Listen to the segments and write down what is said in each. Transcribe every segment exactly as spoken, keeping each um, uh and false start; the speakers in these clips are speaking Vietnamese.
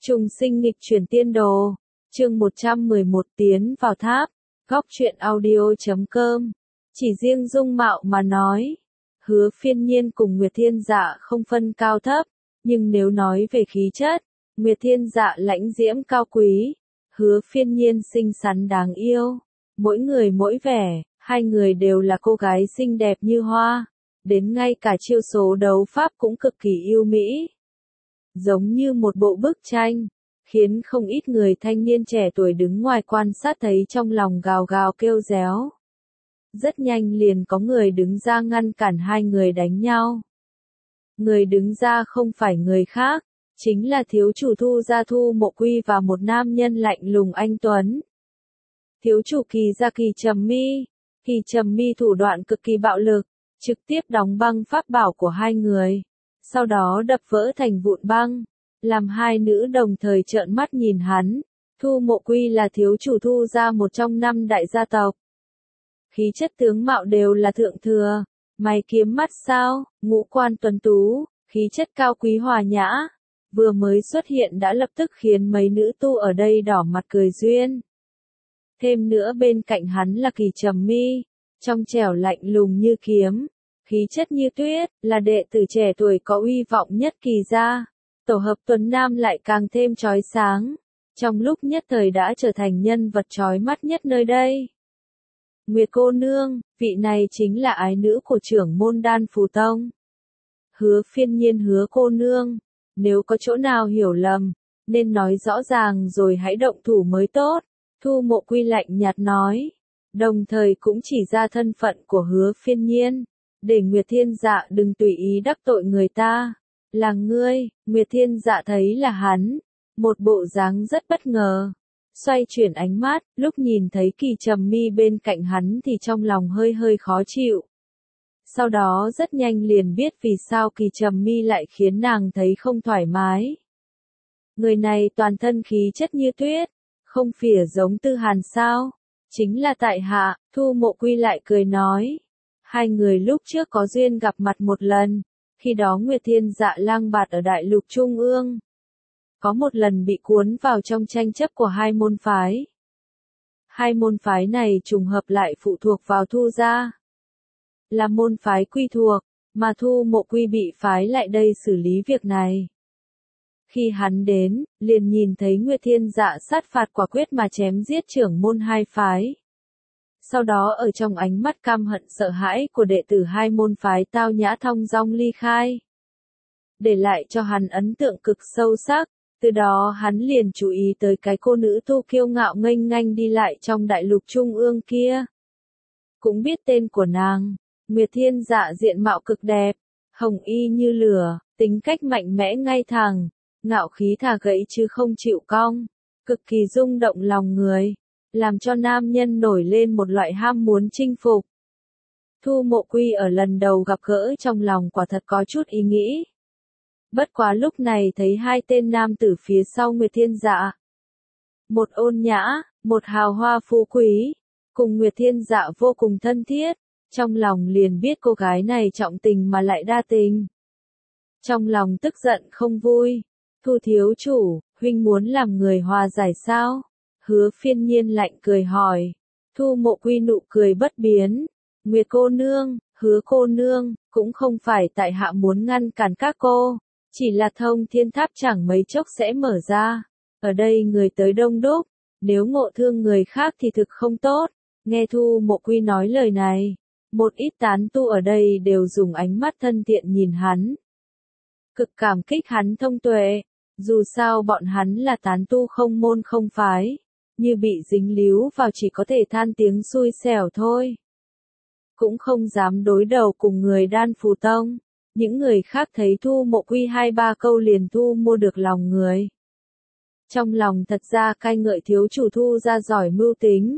Trùng sinh nghịch chuyển tiên đồ. Chương một trăm mười một tiến vào tháp. Góc truyện audio chấm com. Chỉ riêng dung mạo mà nói, Hứa Phiên Nhiên cùng Nguyệt Thiên Dạ không phân cao thấp, nhưng nếu nói về khí chất, Nguyệt Thiên Dạ lãnh diễm cao quý, Hứa Phiên Nhiên xinh xắn đáng yêu. Mỗi người mỗi vẻ, hai người đều là cô gái xinh đẹp như hoa, đến ngay cả chiêu số đấu pháp cũng cực kỳ yêu mỹ. Giống như một bộ bức tranh, khiến không ít người thanh niên trẻ tuổi đứng ngoài quan sát thấy trong lòng gào gào kêu réo. Rất nhanh liền có người đứng ra ngăn cản hai người đánh nhau. Người đứng ra không phải người khác, chính là thiếu chủ Thu gia Thu Mộ Quy và một nam nhân lạnh lùng anh tuấn. Thiếu chủ Kỳ gia Kỳ Trầm Mi. Kỳ Trầm Mi thủ đoạn cực kỳ bạo lực, trực tiếp đóng băng pháp bảo của hai người, sau đó đập vỡ thành vụn băng, làm hai nữ đồng thời trợn mắt nhìn hắn. Thu Mộ Quy là thiếu chủ Thu gia một trong năm đại gia tộc. Khí chất tướng mạo đều là thượng thừa, mày kiếm mắt sao, ngũ quan tuấn tú, khí chất cao quý hòa nhã, vừa mới xuất hiện đã lập tức khiến mấy nữ tu ở đây đỏ mặt cười duyên. Thêm nữa bên cạnh hắn là Kỳ Trầm Mi, trong trẻo lạnh lùng như kiếm, khí chất như tuyết, là đệ tử trẻ tuổi có uy vọng nhất Kỳ gia. Tổ hợp tuấn nam lại càng thêm chói sáng, trong lúc nhất thời đã trở thành nhân vật chói mắt nhất nơi đây. Nguyệt cô nương, vị này chính là ái nữ của trưởng môn Đan Phù Tông. Hứa Phiên Nhiên Hứa cô nương, nếu có chỗ nào hiểu lầm, nên nói rõ ràng rồi hãy động thủ mới tốt. Thu Mộ Quy lạnh nhạt nói, đồng thời cũng chỉ ra thân phận của Hứa Phiên Nhiên, để Nguyệt Thiên Dạ đừng tùy ý đắc tội người ta. Là ngươi. Nguyệt Thiên Dạ thấy là hắn, một bộ dáng rất bất ngờ. Xoay chuyển ánh mắt, lúc nhìn thấy Kỳ Trầm Mi bên cạnh hắn thì trong lòng hơi hơi khó chịu. Sau đó rất nhanh liền biết vì sao Kỳ Trầm Mi lại khiến nàng thấy không thoải mái. Người này toàn thân khí chất như tuyết, không phỉa giống Tư Hàn sao? Chính là tại hạ. Thu Mộ Quy lại cười nói. Hai người lúc trước có duyên gặp mặt một lần, khi đó Nguyệt Thiên Dạ lang bạt ở Đại Lục Trung ương. Có một lần bị cuốn vào trong tranh chấp của hai môn phái. Hai môn phái này trùng hợp lại phụ thuộc vào Thu gia. Là môn phái quy thuộc, mà Thu Mộ Quy bị phái lại đây xử lý việc này. Khi hắn đến, liền nhìn thấy Nguyệt Thiên Dạ sát phạt quả quyết mà chém giết trưởng môn hai phái. Sau đó ở trong ánh mắt căm hận sợ hãi của đệ tử hai môn phái tao nhã thong dong ly khai. Để lại cho hắn ấn tượng cực sâu sắc, từ đó hắn liền chú ý tới cái cô nữ tu kiêu ngạo nghênh ngang đi lại trong Đại Lục Trung ương kia. Cũng biết tên của nàng, Nguyệt Thiên Dạ diện mạo cực đẹp, hồng y như lửa, tính cách mạnh mẽ ngay thẳng, ngạo khí thà gãy chứ không chịu cong, cực kỳ rung động lòng người, làm cho nam nhân nổi lên một loại ham muốn chinh phục. Thu Mộ Quy ở lần đầu gặp gỡ trong lòng quả thật có chút ý nghĩ. Bất quá lúc này thấy hai tên nam tử phía sau Nguyệt Thiên Dạ. Một ôn nhã, một hào hoa phú quý, cùng Nguyệt Thiên Dạ vô cùng thân thiết, trong lòng liền biết cô gái này trọng tình mà lại đa tình. Trong lòng tức giận không vui. Thu thiếu chủ, huynh muốn làm người hòa giải sao? Hứa Phiên Nhiên lạnh cười hỏi. Thu Mộ Quy nụ cười bất biến. Nguyệt cô nương, Hứa cô nương, cũng không phải tại hạ muốn ngăn cản các cô, chỉ là thông thiên tháp chẳng mấy chốc sẽ mở ra. Ở đây người tới đông đúc, nếu ngộ thương người khác thì thực không tốt. Nghe Thu Mộ Quy nói lời này, một ít tán tu ở đây đều dùng ánh mắt thân thiện nhìn hắn. Cực cảm kích hắn thông tuệ, dù sao bọn hắn là tán tu không môn không phái, như bị dính líu vào chỉ có thể than tiếng xui xẻo thôi. Cũng không dám đối đầu cùng người Đan Phù Tông, những người khác thấy Thu Mộ Quy hai ba câu liền thu mua được lòng người. Trong lòng thật ra cai ngợi thiếu chủ Thu gia giỏi mưu tính.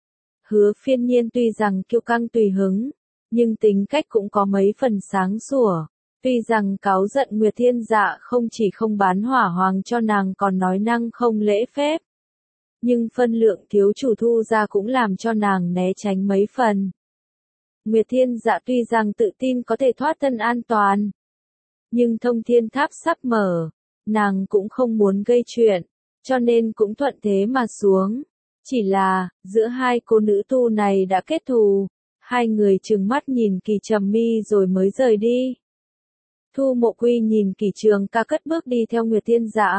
Hứa Phiên Nhiên tuy rằng kiêu căng tùy hứng, nhưng tính cách cũng có mấy phần sáng sủa. Tuy rằng cáu giận Nguyệt Thiên Dạ không chỉ không bán hỏa hoàng cho nàng còn nói năng không lễ phép. Nhưng phân lượng thiếu chủ Thu gia cũng làm cho nàng né tránh mấy phần. Nguyệt Thiên Dạ tuy rằng tự tin có thể thoát thân an toàn, nhưng thông thiên tháp sắp mở, nàng cũng không muốn gây chuyện, cho nên cũng thuận thế mà xuống. Chỉ là, giữa hai cô nữ tu này đã kết thù, hai người trừng mắt nhìn Kỳ Trầm Mi rồi mới rời đi. Thu Mộ Quy nhìn Kỳ Trường Ca cất bước đi theo Nguyệt Thiên Dạ.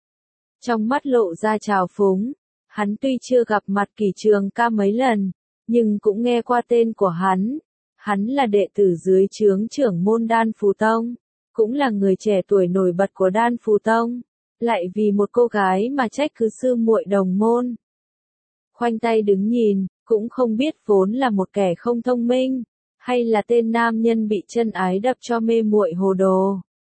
Trong mắt lộ ra trào phúng, hắn tuy chưa gặp mặt Kỳ Trường Ca mấy lần, nhưng cũng nghe qua tên của hắn. Hắn là đệ tử dưới trướng trưởng môn Đan Phù Tông, cũng là người trẻ tuổi nổi bật của Đan Phù Tông, lại vì một cô gái mà trách cứ sư muội đồng môn. Khoanh tay đứng nhìn, cũng không biết vốn là một kẻ không thông minh, hay là tên nam nhân bị chân ái đập cho mê muội hồ đồ.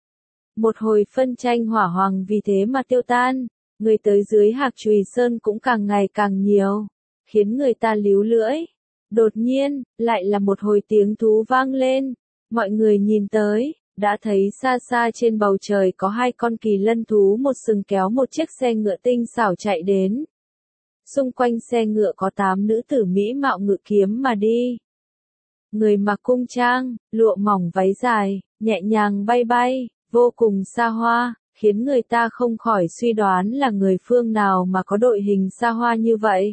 Một hồi phân tranh hỏa hoàng vì thế mà tiêu tan, người tới dưới Hạc Chùy Sơn cũng càng ngày càng nhiều, khiến người ta líu lưỡi. Đột nhiên, lại là một hồi tiếng thú vang lên, mọi người nhìn tới, đã thấy xa xa trên bầu trời có hai con kỳ lân thú một sừng kéo một chiếc xe ngựa tinh xảo chạy đến. Xung quanh xe ngựa có tám nữ tử mỹ mạo ngự kiếm mà đi. Người mặc cung trang, lụa mỏng váy dài, nhẹ nhàng bay bay, vô cùng xa hoa, khiến người ta không khỏi suy đoán là người phương nào mà có đội hình xa hoa như vậy.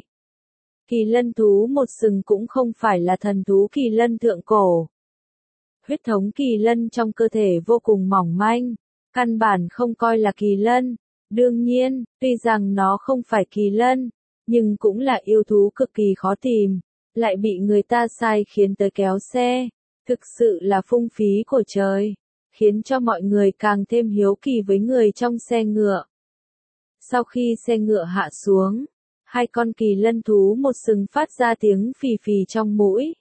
Kỳ lân thú một sừng cũng không phải là thần thú kỳ lân thượng cổ. Huyết thống kỳ lân trong cơ thể vô cùng mỏng manh, căn bản không coi là kỳ lân. Đương nhiên, tuy rằng nó không phải kỳ lân, nhưng cũng là yêu thú cực kỳ khó tìm, lại bị người ta sai khiến tới kéo xe, thực sự là phung phí của trời, khiến cho mọi người càng thêm hiếu kỳ với người trong xe ngựa. Sau khi xe ngựa hạ xuống, hai con kỳ lân thú một sừng phát ra tiếng phì phì trong mũi.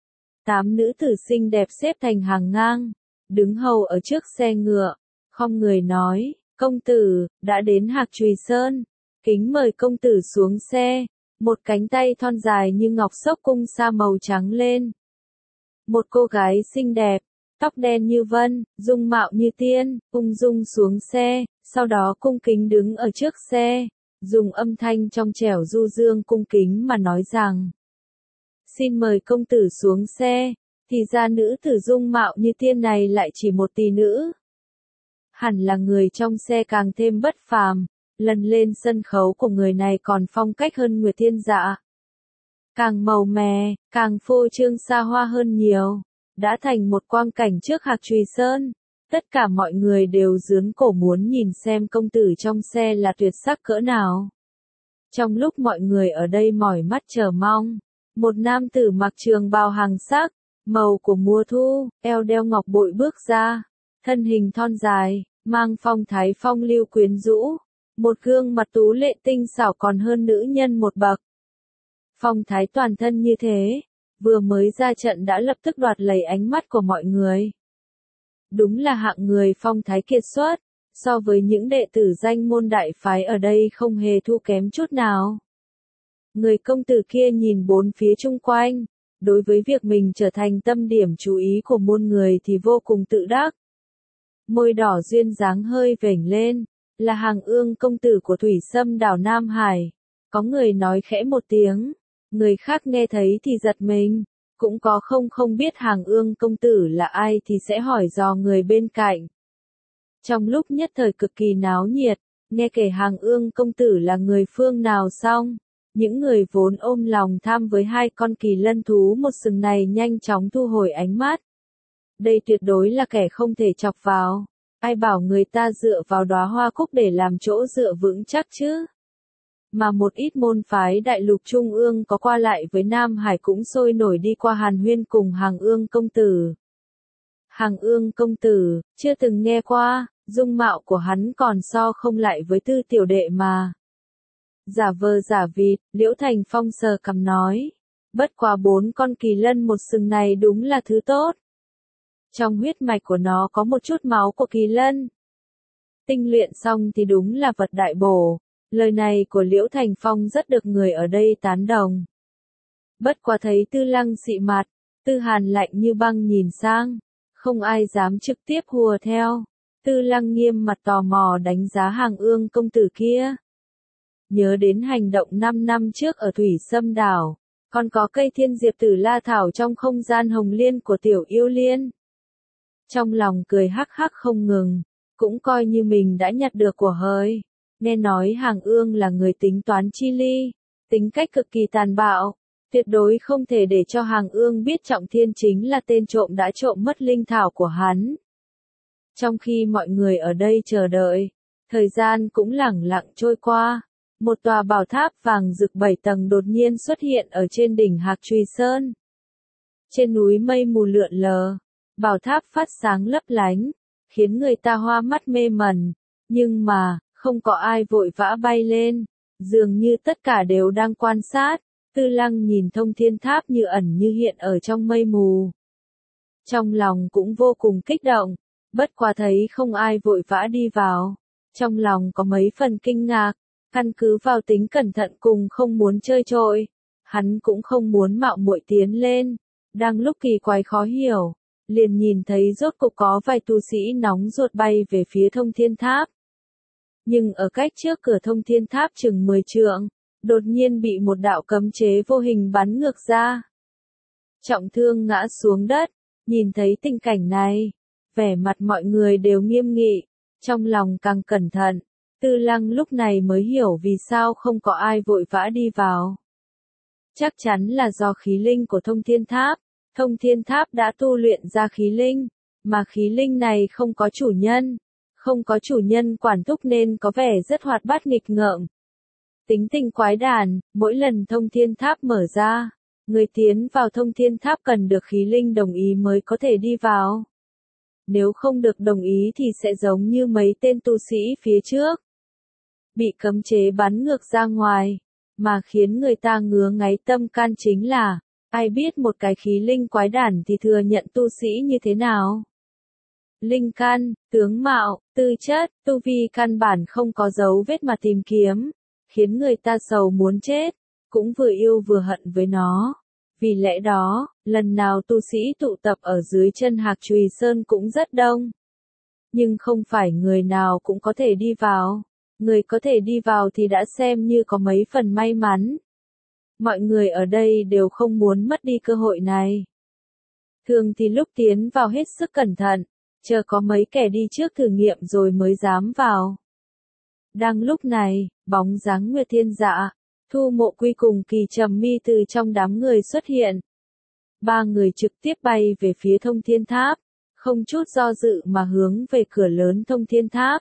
Tám nữ tử xinh đẹp xếp thành hàng ngang, đứng hầu ở trước xe ngựa, không người nói, công tử, đã đến Hạc Chùy Sơn, kính mời công tử xuống xe, một cánh tay thon dài như ngọc xốc cung sa màu trắng lên. Một cô gái xinh đẹp, tóc đen như vân, dung mạo như tiên, ung dung xuống xe, sau đó cung kính đứng ở trước xe, dùng âm thanh trong trẻo du dương cung kính mà nói rằng: xin mời công tử xuống xe. Thì ra nữ tử dung mạo như tiên này lại chỉ một tỷ nữ. Hẳn là người trong xe càng thêm bất phàm, lần lên sân khấu của người này còn phong cách hơn Nguyệt Thiên Dạ. Càng màu mè, càng phô trương xa hoa hơn nhiều, đã thành một quang cảnh trước Hạc Chùy Sơn. Tất cả mọi người đều dướn cổ muốn nhìn xem công tử trong xe là tuyệt sắc cỡ nào. Trong lúc mọi người ở đây mỏi mắt chờ mong, một nam tử mặc trường bào hàng sắc, màu của mùa thu, eo đeo ngọc bội bước ra, thân hình thon dài, mang phong thái phong lưu quyến rũ, một gương mặt tú lệ tinh xảo còn hơn nữ nhân một bậc. Phong thái toàn thân như thế, vừa mới ra trận đã lập tức đoạt lấy ánh mắt của mọi người. Đúng là hạng người phong thái kiệt xuất, so với những đệ tử danh môn đại phái ở đây không hề thua kém chút nào. Người công tử kia nhìn bốn phía chung quanh, đối với việc mình trở thành tâm điểm chú ý của muôn người thì vô cùng tự đắc. Môi đỏ duyên dáng hơi vểnh lên, là Hàng Ương công tử của Thủy Sâm đảo Nam Hải. Có người nói khẽ một tiếng, người khác nghe thấy thì giật mình, cũng có không không biết Hàng Ương công tử là ai thì sẽ hỏi dò người bên cạnh. Trong lúc nhất thời cực kỳ náo nhiệt, nghe kể Hàng Ương công tử là người phương nào xong, những người vốn ôm lòng tham với hai con kỳ lân thú một sừng này nhanh chóng thu hồi ánh mắt. Đây tuyệt đối là kẻ không thể chọc vào, ai bảo người ta dựa vào đóa hoa cúc để làm chỗ dựa vững chắc chứ. Mà một ít môn phái đại lục trung ương có qua lại với Nam Hải cũng sôi nổi đi qua hàn huyên cùng Hàng Ương công tử. Hàng Ương công tử, chưa từng nghe qua, dung mạo của hắn còn so không lại với Tư tiểu đệ mà. Giả vờ giả vịt, Liễu Thành Phong sờ cằm nói, bất quá bốn con kỳ lân một sừng này đúng là thứ tốt. Trong huyết mạch của nó có một chút máu của kỳ lân. Tinh luyện xong thì đúng là vật đại bổ. Lời này của Liễu Thành Phong rất được người ở đây tán đồng. Bất quá thấy Tư Lăng xị mặt, Tư Hàn lạnh như băng nhìn sang, không ai dám trực tiếp hùa theo. Tư Lăng nghiêm mặt tò mò đánh giá Hàng Ương công tử kia. Nhớ đến hành động năm năm trước ở Thủy Sâm đảo, còn có cây thiên diệp tử la thảo trong không gian hồng liên của tiểu yêu liên. Trong lòng cười hắc hắc không ngừng, cũng coi như mình đã nhặt được của hời. Nghe nói Hàng Ương là người tính toán chi ly, tính cách cực kỳ tàn bạo, tuyệt đối không thể để cho Hàng Ương biết Trọng Thiên chính là tên trộm đã trộm mất linh thảo của hắn. Trong khi mọi người ở đây chờ đợi, thời gian cũng lẳng lặng trôi qua, một tòa bảo tháp vàng rực bảy tầng đột nhiên xuất hiện ở trên đỉnh Hạc Trùy Sơn. Trên núi mây mù lượn lờ, bảo tháp phát sáng lấp lánh, khiến người ta hoa mắt mê mẩn, nhưng mà, không có ai vội vã bay lên, dường như tất cả đều đang quan sát. Tư Lăng nhìn Thông Thiên Tháp như ẩn như hiện ở trong mây mù. Trong lòng cũng vô cùng kích động, bất quá thấy không ai vội vã đi vào. Trong lòng có mấy phần kinh ngạc, căn cứ vào tính cẩn thận cùng không muốn chơi trội, hắn cũng không muốn mạo muội tiến lên. Đang lúc kỳ quái khó hiểu, liền nhìn thấy rốt cục có vài tu sĩ nóng ruột bay về phía Thông Thiên Tháp. Nhưng ở cách trước cửa Thông Thiên Tháp chừng mười trượng, đột nhiên bị một đạo cấm chế vô hình bắn ngược ra. Trọng Thương ngã xuống đất, nhìn thấy tình cảnh này, vẻ mặt mọi người đều nghiêm nghị, trong lòng càng cẩn thận. Tư Lăng lúc này mới hiểu vì sao không có ai vội vã đi vào. Chắc chắn là do khí linh của Thông Thiên Tháp. Thông Thiên Tháp đã tu luyện ra khí linh, mà khí linh này không có chủ nhân, không có chủ nhân quản thúc nên có vẻ rất hoạt bát nghịch ngợm. Tính tình quái đản, mỗi lần Thông Thiên Tháp mở ra, người tiến vào Thông Thiên Tháp cần được khí linh đồng ý mới có thể đi vào. Nếu không được đồng ý thì sẽ giống như mấy tên tu sĩ phía trước, bị cấm chế bắn ngược ra ngoài, mà khiến người ta ngứa ngáy tâm can chính là, ai biết một cái khí linh quái đản thì thừa nhận tu sĩ như thế nào. Linh căn, tướng mạo, tư chất, tu vi căn bản không có dấu vết mà tìm kiếm, khiến người ta sầu muốn chết, cũng vừa yêu vừa hận với nó. Vì lẽ đó, lần nào tu sĩ tụ tập ở dưới chân Hạc Trùy Sơn cũng rất đông. Nhưng không phải người nào cũng có thể đi vào. Người có thể đi vào thì đã xem như có mấy phần may mắn. Mọi người ở đây đều không muốn mất đi cơ hội này. Thường thì lúc tiến vào hết sức cẩn thận, chờ có mấy kẻ đi trước thử nghiệm rồi mới dám vào. Đang lúc này, bóng dáng Nguyệt Thiên Dạ, Thu Mộ Quy cùng Kỳ Trầm Mi từ trong đám người xuất hiện. Ba người trực tiếp bay về phía Thông Thiên Tháp, không chút do dự mà hướng về cửa lớn Thông Thiên Tháp.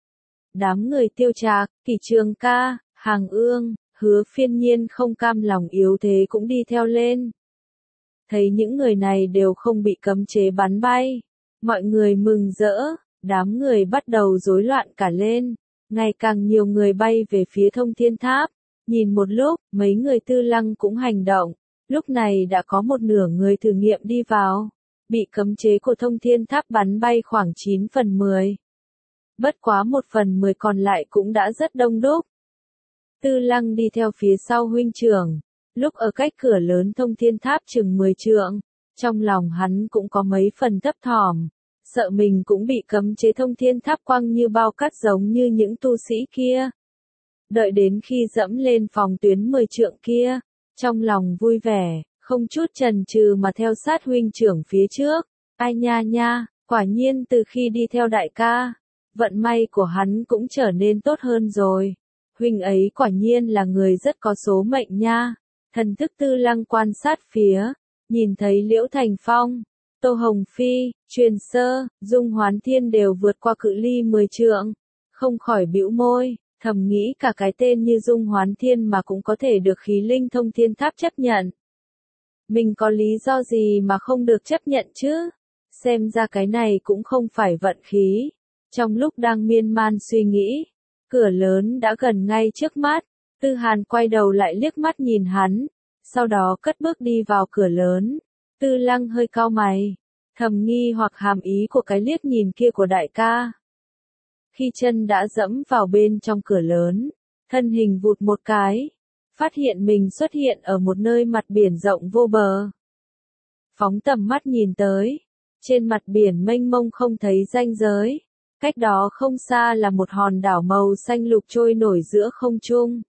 Đám người Tiêu Trạc, Kỷ Trường Ca, Hàng Ương, Hứa Phiên Nhiên không cam lòng yếu thế cũng đi theo lên. Thấy những người này đều không bị cấm chế bắn bay, mọi người mừng rỡ, đám người bắt đầu rối loạn cả lên, ngày càng nhiều người bay về phía Thông Thiên Tháp. Nhìn một lúc, mấy người Tư Lăng cũng hành động, lúc này đã có một nửa người thử nghiệm đi vào, bị cấm chế của Thông Thiên Tháp bắn bay khoảng chín phần mười. Bất quá một phần mười còn lại cũng đã rất đông đúc. Tư Lăng đi theo phía sau huynh trưởng, lúc ở cách cửa lớn Thông Thiên Tháp chừng mười trượng, trong lòng hắn cũng có mấy phần thấp thỏm, sợ mình cũng bị cấm chế Thông Thiên Tháp quăng như bao cát giống như những tu sĩ kia. Đợi đến khi dẫm lên phòng tuyến mười trượng kia, trong lòng vui vẻ, không chút chần chừ mà theo sát huynh trưởng phía trước. Ai nha nha, quả nhiên từ khi đi theo đại ca, vận may của hắn cũng trở nên tốt hơn rồi. Huynh ấy quả nhiên là người rất có số mệnh nha. Thần thức Tư Lăng quan sát phía, nhìn thấy Liễu Thành Phong, Tô Hồng Phi, Truyền Sơ, Dung Hoán Thiên đều vượt qua cự ly mười trượng, không khỏi bĩu môi, thầm nghĩ cả cái tên như Dung Hoán Thiên mà cũng có thể được khí linh Thông Thiên Tháp chấp nhận. Mình có lý do gì mà không được chấp nhận chứ? Xem ra cái này cũng không phải vận khí. Trong lúc đang miên man suy nghĩ, cửa lớn đã gần ngay trước mắt. Tư Hàn quay đầu lại liếc mắt nhìn hắn, sau đó cất bước đi vào cửa lớn. Tư Lăng hơi cau mày, thầm nghi hoặc hàm ý của cái liếc nhìn kia của đại ca. Khi chân đã dẫm vào bên trong cửa lớn, thân hình vụt một cái, phát hiện mình xuất hiện ở một nơi mặt biển rộng vô bờ. Phóng tầm mắt nhìn tới, trên mặt biển mênh mông không thấy ranh giới, cách đó không xa là một hòn đảo màu xanh lục trôi nổi giữa không trung.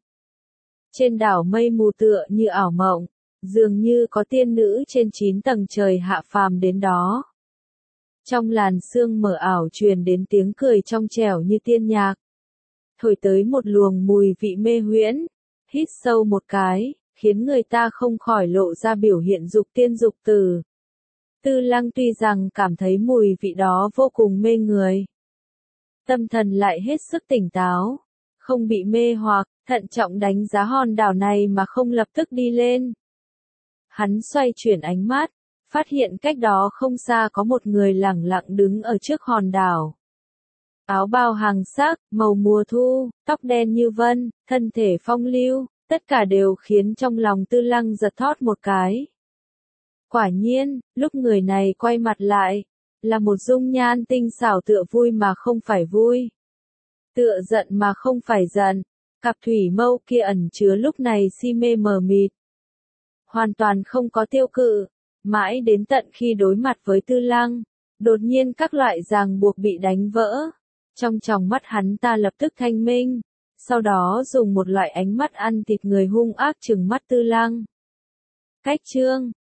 Trên đảo mây mù tựa như ảo mộng, dường như có tiên nữ trên chín tầng trời hạ phàm đến đó. Trong làn sương mờ ảo truyền đến tiếng cười trong trẻo như tiên nhạc. Thổi tới một luồng mùi vị mê huyễn. Hít sâu một cái, khiến người ta không khỏi lộ ra biểu hiện dục tiên dục tử. Tư Lăng tuy rằng cảm thấy mùi vị đó vô cùng mê người. Tâm thần lại hết sức tỉnh táo. Không bị mê hoặc, thận trọng đánh giá hòn đảo này mà không lập tức đi lên. Hắn xoay chuyển ánh mắt, phát hiện cách đó không xa có một người lẳng lặng đứng ở trước hòn đảo. Áo bào hàng sắc, màu mùa thu, tóc đen như vân, thân thể phong lưu, tất cả đều khiến trong lòng Tư Lăng giật thót một cái. Quả nhiên, lúc người này quay mặt lại, là một dung nhan tinh xảo tựa vui mà không phải vui. Tựa giận mà không phải giận, cặp thủy mâu kia ẩn chứa lúc này si mê mờ mịt. Hoàn toàn không có tiêu cự, mãi đến tận khi đối mặt với Tư Lăng, đột nhiên các loại ràng buộc bị đánh vỡ. Trong tròng mắt hắn ta lập tức thanh minh, sau đó dùng một loại ánh mắt ăn thịt người hung ác trừng mắt Tư Lăng. Cách chương